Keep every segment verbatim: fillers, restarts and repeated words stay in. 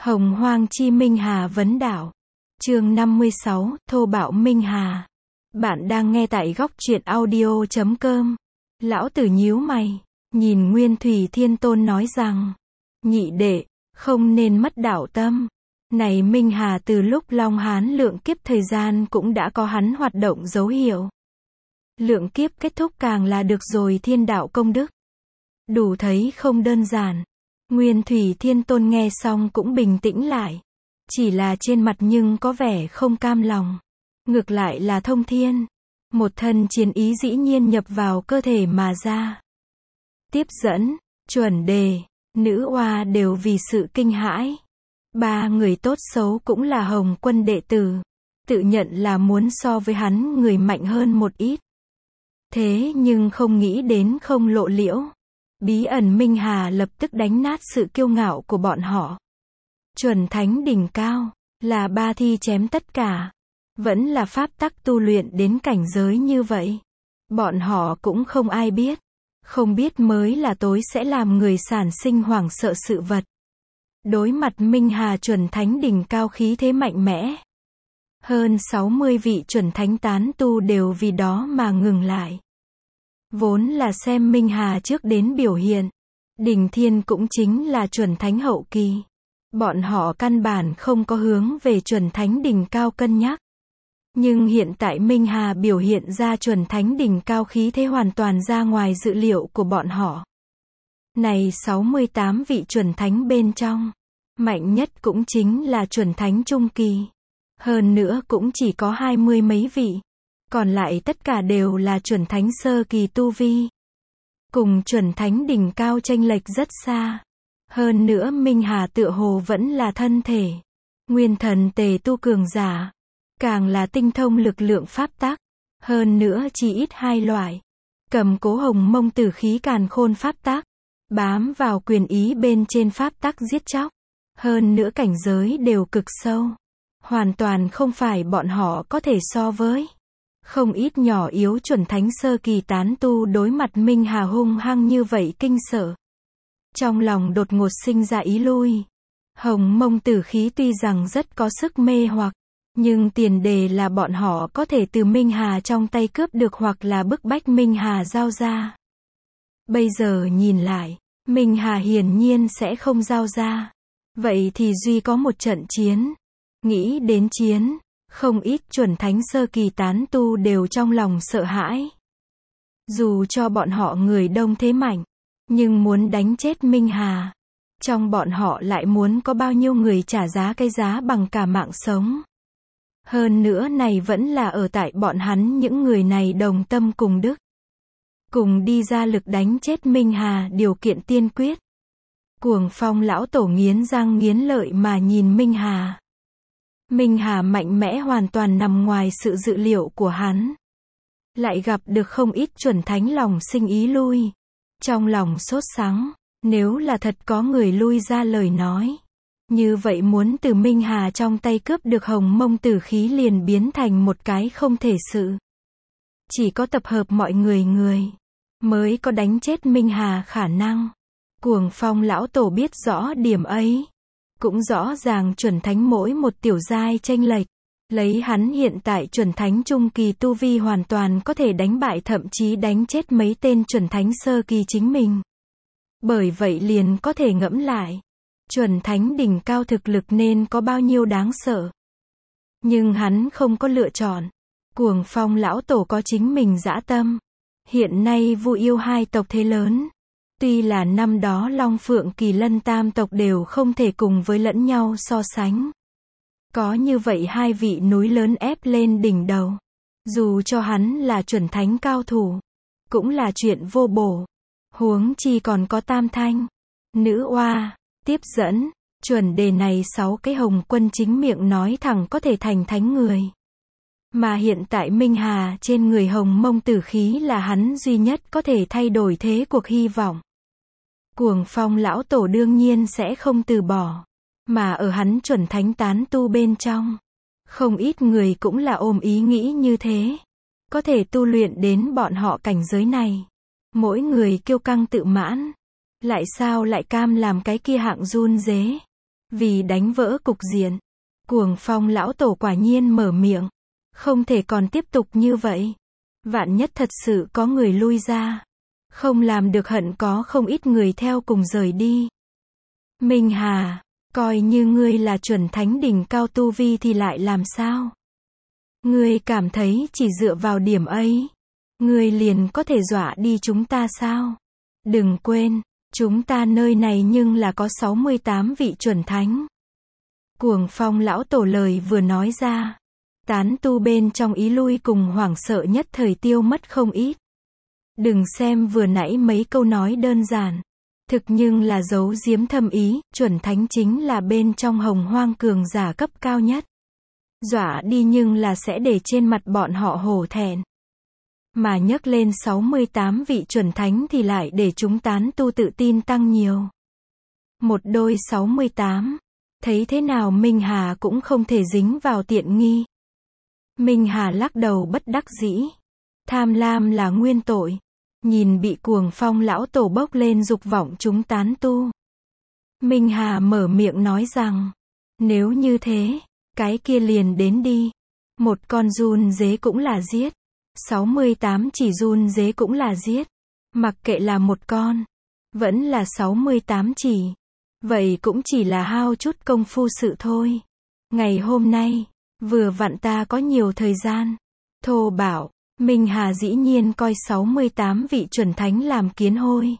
Hồng Hoang chi Minh Hà vấn đảo. Chương năm mươi sáu, thô bạo Minh Hà. Bạn đang nghe tại góc truyện audio chấm com. Lão tử nhíu mày, nhìn Nguyên Thủy Thiên Tôn nói rằng, nhị đệ, không nên mất đạo tâm. Này Minh Hà từ lúc Long Hán lượng kiếp thời gian cũng đã có hắn hoạt động dấu hiệu. Lượng kiếp kết thúc càng là được rồi thiên đạo công đức. Đủ thấy không đơn giản. Nguyên Thủy Thiên Tôn nghe xong cũng bình tĩnh lại. Chỉ là trên mặt nhưng có vẻ không cam lòng. Ngược lại là Thông Thiên. Một thân chiến ý dĩ nhiên nhập vào cơ thể mà ra. Tiếp dẫn, Chuẩn Đề, Nữ Oa đều vì sự kinh hãi. Ba người tốt xấu cũng là Hồng Quân đệ tử. Tự nhận là muốn so với hắn người mạnh hơn một ít. Thế nhưng không nghĩ đến không lộ liễu. Bí ẩn Minh Hà lập tức đánh nát sự kiêu ngạo của bọn họ. Chuẩn thánh đỉnh cao, là ba thi chém tất cả. Vẫn là pháp tắc tu luyện đến cảnh giới như vậy. Bọn họ cũng không ai biết. Không biết mới là tối sẽ làm người sản sinh hoảng sợ sự vật. Đối mặt Minh Hà chuẩn thánh đỉnh cao khí thế mạnh mẽ. Hơn sáu mươi vị chuẩn thánh tán tu đều vì đó mà ngừng lại. Vốn là xem Minh Hà trước đến biểu hiện. Đỉnh Thiên cũng chính là chuẩn thánh hậu kỳ. Bọn họ căn bản không có hướng về chuẩn thánh đỉnh cao cân nhắc. Nhưng hiện tại Minh Hà biểu hiện ra chuẩn thánh đỉnh cao khí thế hoàn toàn ra ngoài dự liệu của bọn họ. Này sáu mươi tám vị chuẩn thánh bên trong. Mạnh nhất cũng chính là chuẩn thánh trung kỳ. Hơn nữa cũng chỉ có hai mươi mấy vị. Còn lại tất cả đều là chuẩn thánh sơ kỳ tu vi. Cùng chuẩn thánh đỉnh cao chênh lệch rất xa. Hơn nữa Minh Hà tựa hồ vẫn là thân thể. Nguyên thần tề tu cường giả. Càng là tinh thông lực lượng pháp tắc. Hơn nữa chỉ ít hai loại. Cầm cố hồng mông tử khí càn khôn pháp tắc. Bám vào quyền ý bên trên pháp tắc giết chóc. Hơn nữa cảnh giới đều cực sâu. Hoàn toàn không phải bọn họ có thể so với. Không ít nhỏ yếu chuẩn thánh sơ kỳ tán tu đối mặt Minh Hà hung hăng như vậy kinh sợ. Trong lòng đột ngột sinh ra ý lui. Hồng mông tử khí tuy rằng rất có sức mê hoặc. Nhưng tiền đề là bọn họ có thể từ Minh Hà trong tay cướp được hoặc là bức bách Minh Hà giao ra. Bây giờ nhìn lại, Minh Hà hiển nhiên sẽ không giao ra. Vậy thì duy có một trận chiến. Nghĩ đến chiến. Không ít chuẩn thánh sơ kỳ tán tu đều trong lòng sợ hãi. Dù cho bọn họ người đông thế mạnh, nhưng muốn đánh chết Minh Hà. Trong bọn họ lại muốn có bao nhiêu người trả giá cái giá bằng cả mạng sống. Hơn nữa này vẫn là ở tại bọn hắn những người này đồng tâm cùng đức. Cùng đi ra lực đánh chết Minh Hà điều kiện tiên quyết. Cuồng Phong lão tổ nghiến răng nghiến lợi mà nhìn Minh Hà. Minh Hà mạnh mẽ hoàn toàn nằm ngoài sự dự liệu của hắn. Lại gặp được không ít chuẩn thánh lòng sinh ý lui. Trong lòng sốt sắng, nếu là thật có người lui ra lời nói. Như vậy muốn từ Minh Hà trong tay cướp được hồng mông tử khí liền biến thành một cái không thể sự. Chỉ có tập hợp mọi người người, mới có đánh chết Minh Hà khả năng. Cuồng Phong lão tổ biết rõ điểm ấy. Cũng rõ ràng chuẩn thánh mỗi một tiểu giai chênh lệch. Lấy hắn hiện tại chuẩn thánh trung kỳ tu vi hoàn toàn có thể đánh bại thậm chí đánh chết mấy tên chuẩn thánh sơ kỳ chính mình. Bởi vậy liền có thể ngẫm lại. Chuẩn thánh đỉnh cao thực lực nên có bao nhiêu đáng sợ. Nhưng hắn không có lựa chọn. Cuồng Phong lão tổ có chính mình dã tâm. Hiện nay Vu Yêu hai tộc thế lớn. Tuy là năm đó Long Phượng Kỳ Lân tam tộc đều không thể cùng với lẫn nhau so sánh. Có như vậy hai vị núi lớn ép lên đỉnh đầu. Dù cho hắn là chuẩn thánh cao thủ. Cũng là chuyện vô bổ. Huống chi còn có Tam Thanh, Nữ Oa, Tiếp dẫn, Chuẩn Đề này sáu cái hồng quân chính miệng nói thẳng có thể thành thánh người. Mà hiện tại Minh Hà trên người hồng mông tử khí là hắn duy nhất có thể thay đổi thế cuộc hy vọng. Cuồng Phong lão tổ đương nhiên sẽ không từ bỏ. Mà ở hắn chuẩn thánh tán tu bên trong. Không ít người cũng là ôm ý nghĩ như thế. Có thể tu luyện đến bọn họ cảnh giới này. Mỗi người kiêu căng tự mãn. Lại sao lại cam làm cái kia hạng run rế. Vì đánh vỡ cục diện, Cuồng Phong lão tổ quả nhiên mở miệng. Không thể còn tiếp tục như vậy. Vạn nhất thật sự có người lui ra. Không làm được hận có không ít người theo cùng rời đi. Minh Hà, coi như ngươi là chuẩn thánh đỉnh cao tu vi thì lại làm sao? Ngươi cảm thấy chỉ dựa vào điểm ấy, ngươi liền có thể dọa đi chúng ta sao? Đừng quên, chúng ta nơi này nhưng là có sáu mươi tám vị chuẩn thánh. Cuồng Phong lão tổ lời vừa nói ra, tán tu bên trong ý lui cùng hoảng sợ nhất thời tiêu mất không ít. Đừng xem vừa nãy mấy câu nói đơn giản, thực nhưng là giấu giếm thâm ý, chuẩn thánh chính là bên trong hồng hoang cường giả cấp cao nhất. Dọa đi nhưng là sẽ để trên mặt bọn họ hổ thẹn. Mà nhấc lên sáu mươi tám vị chuẩn thánh thì lại để chúng tán tu tự tin tăng nhiều. Một đôi sáu mươi tám, thấy thế nào Minh Hà cũng không thể dính vào tiện nghi. Minh Hà lắc đầu bất đắc dĩ. Tham lam là nguyên tội. Nhìn bị Cuồng Phong lão tổ bốc lên dục vọng chúng tán tu. Minh Hà mở miệng nói rằng, nếu như thế, cái kia liền đến đi. Một con giun dế cũng là giết. sáu mươi tám chỉ giun dế cũng là giết. Mặc kệ là một con, vẫn là sáu mươi tám chỉ. Vậy cũng chỉ là hao chút công phu sự thôi. Ngày hôm nay, vừa vặn ta có nhiều thời gian. Thô bảo, Minh Hà dĩ nhiên coi sáu mươi tám vị chuẩn thánh làm kiến hôi.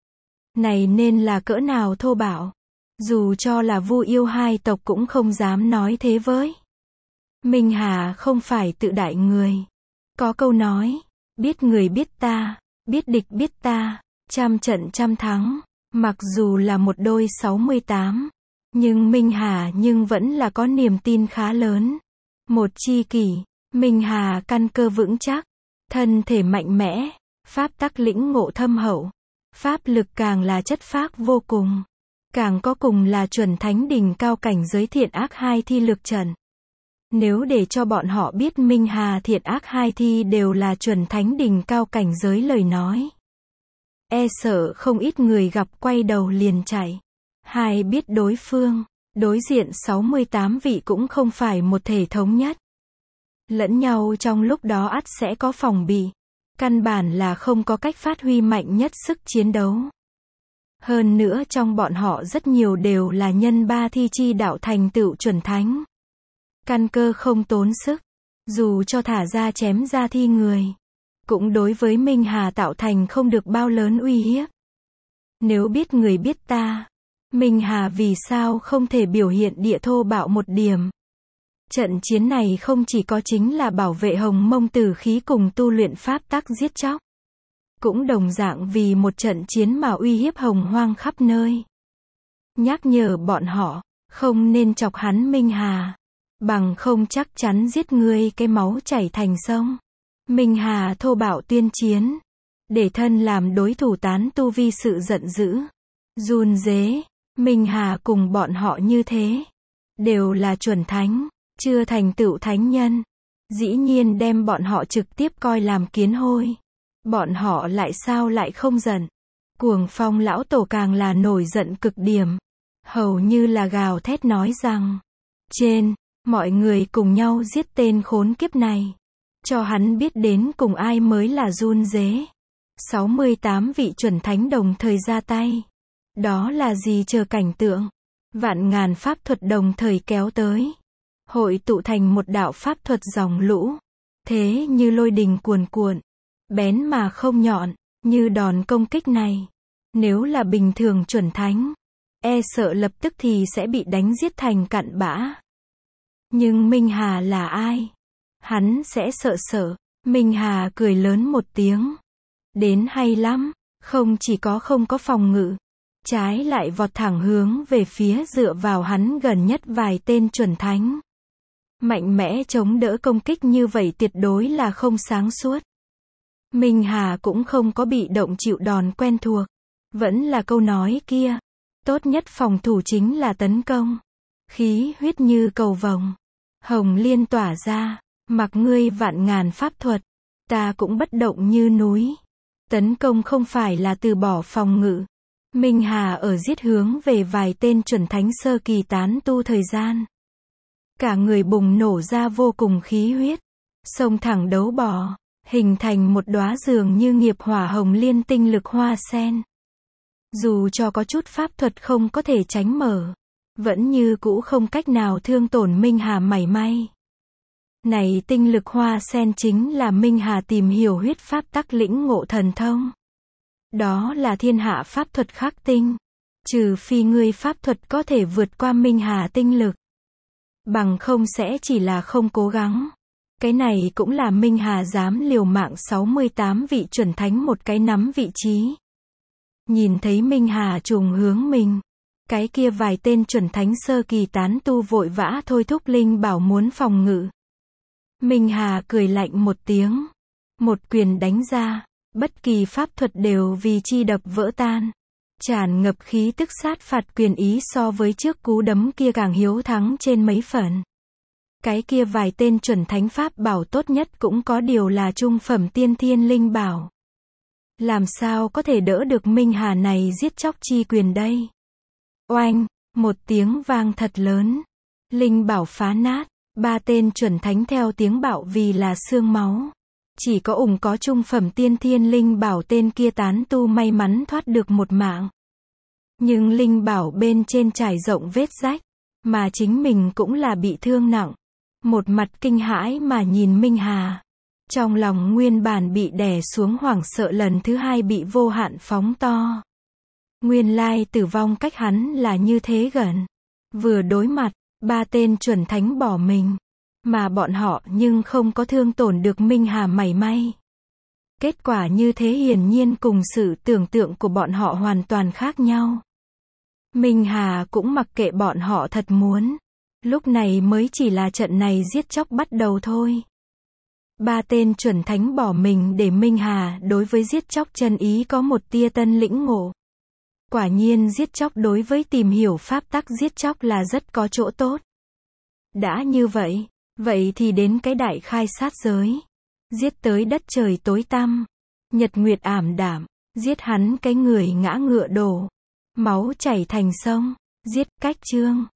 Này nên là cỡ nào thô bảo. Dù cho là Vu Yêu hai tộc cũng không dám nói thế với. Minh Hà không phải tự đại người. Có câu nói, biết người biết ta, biết địch biết ta, trăm trận trăm thắng. Mặc dù là một đôi sáu mươi tám, nhưng Minh Hà nhưng vẫn là có niềm tin khá lớn. Một chi kỷ, Minh Hà căn cơ vững chắc, thân thể mạnh mẽ, pháp tắc lĩnh ngộ thâm hậu, pháp lực càng là chất phác vô cùng, càng có cùng là chuẩn thánh đỉnh cao cảnh giới thiện ác hai thi lược trần. Nếu để cho bọn họ biết Minh Hà thiện ác hai thi đều là chuẩn thánh đỉnh cao cảnh giới lời nói, e sợ không ít người gặp quay đầu liền chạy. Hai biết đối phương, đối diện sáu mươi tám vị cũng không phải một thể thống nhất. Lẫn nhau trong lúc đó ắt sẽ có phòng bị. Căn bản là không có cách phát huy mạnh nhất sức chiến đấu. Hơn nữa trong bọn họ rất nhiều đều là nhân ba thi chi đạo thành tựu chuẩn thánh. Căn cơ không tốn sức. Dù cho thả ra chém ra thi người, cũng đối với Minh Hà tạo thành không được bao lớn uy hiếp. Nếu biết người biết ta, Minh Hà vì sao không thể biểu hiện địa thô bạo một điểm. Trận chiến này không chỉ có chính là bảo vệ hồng mông tử khí cùng tu luyện pháp tắc giết chóc. Cũng đồng dạng vì một trận chiến mà uy hiếp hồng hoang khắp nơi. Nhắc nhở bọn họ, không nên chọc hắn Minh Hà. Bằng không chắc chắn giết ngươi cái máu chảy thành sông. Minh Hà thô bạo tuyên chiến. Để thân làm đối thủ tán tu vi sự giận dữ. Run rế, Minh Hà cùng bọn họ như thế. Đều là chuẩn thánh, chưa thành tựu thánh nhân. Dĩ nhiên đem bọn họ trực tiếp coi làm kiến hôi. Bọn họ lại sao lại không giận. Cuồng Phong lão tổ càng là nổi giận cực điểm. Hầu như là gào thét nói rằng, trên, mọi người cùng nhau giết tên khốn kiếp này. Cho hắn biết đến cùng ai mới là run rế. sáu mươi tám vị chuẩn thánh đồng thời ra tay. Đó là gì chờ cảnh tượng. Vạn ngàn pháp thuật đồng thời kéo tới. Hội tụ thành một đạo pháp thuật dòng lũ. Thế như lôi đình cuồn cuộn. Bén mà không nhọn, như đòn công kích này. Nếu là bình thường chuẩn thánh, e sợ lập tức thì sẽ bị đánh giết thành cặn bã. Nhưng Minh Hà là ai? Hắn sẽ sợ sợ. Minh Hà cười lớn một tiếng. Đến hay lắm, không chỉ có không có phòng ngự, trái lại vọt thẳng hướng về phía dựa vào hắn gần nhất vài tên chuẩn thánh. Mạnh mẽ chống đỡ công kích như vậy tuyệt đối là không sáng suốt. Minh Hà cũng không có bị động chịu đòn quen thuộc. Vẫn là câu nói kia. Tốt nhất phòng thủ chính là tấn công. Khí huyết như cầu vồng. Hồng liên tỏa ra. Mặc ngươi vạn ngàn pháp thuật. Ta cũng bất động như núi. Tấn công không phải là từ bỏ phòng ngự. Minh Hà ở giết hướng về vài tên chuẩn thánh sơ kỳ tán tu thời gian. Cả người bùng nổ ra vô cùng khí huyết, xông thẳng đấu bò, hình thành một đóa dường như nghiệp hỏa hồng liên tinh lực hoa sen. Dù cho có chút pháp thuật không có thể tránh mở, vẫn như cũ không cách nào thương tổn Minh Hà mảy may. Này tinh lực hoa sen chính là Minh Hà tìm hiểu huyết pháp tắc lĩnh ngộ thần thông. Đó là thiên hạ pháp thuật khắc tinh. Trừ phi ngươi pháp thuật có thể vượt qua Minh Hà tinh lực. Bằng không sẽ chỉ là không cố gắng. Cái này cũng là Minh Hà dám liều mạng sáu mươi tám vị chuẩn thánh một cái nắm vị trí. Nhìn thấy Minh Hà trùng hướng mình. Cái kia vài tên chuẩn thánh sơ kỳ tán tu vội vã thôi thúc linh bảo muốn phòng ngự. Minh Hà cười lạnh một tiếng. Một quyền đánh ra. Bất kỳ pháp thuật đều vì chi đập vỡ tan. Tràn ngập khí tức sát phạt quyền ý so với trước cú đấm kia càng hiếu thắng trên mấy phần. Cái kia vài tên chuẩn thánh pháp bảo tốt nhất cũng có điều là trung phẩm tiên thiên linh bảo. Làm sao có thể đỡ được Minh Hà này giết chóc chi quyền đây? Oanh, một tiếng vang thật lớn. Linh bảo phá nát, ba tên chuẩn thánh theo tiếng bạo vì là xương máu. Chỉ có ủng có trung phẩm tiên thiên linh bảo tên kia tán tu may mắn thoát được một mạng. Nhưng linh bảo bên trên trải rộng vết rách, mà chính mình cũng là bị thương nặng. Một mặt kinh hãi mà nhìn Minh Hà. Trong lòng nguyên bản bị đè xuống hoảng sợ lần thứ hai bị vô hạn phóng to. Nguyên lai tử vong cách hắn là như thế gần. Vừa đối mặt, ba tên chuẩn thánh bỏ mình. Mà bọn họ nhưng không có thương tổn được Minh Hà mảy may. Kết quả như thế hiển nhiên cùng sự tưởng tượng của bọn họ hoàn toàn khác nhau. Minh Hà cũng mặc kệ bọn họ thật muốn. Lúc này mới chỉ là trận này giết chóc bắt đầu thôi. Ba tên chuẩn thánh bỏ mình để Minh Hà đối với giết chóc chân ý có một tia tân lĩnh ngộ. Quả nhiên giết chóc đối với tìm hiểu pháp tắc giết chóc là rất có chỗ tốt. Đã như vậy, vậy thì đến cái đại khai sát giới. Giết tới đất trời tối tăm. Nhật nguyệt ảm đạm. Giết hắn cái người ngã ngựa đổ. Máu chảy thành sông. Giết cách chương.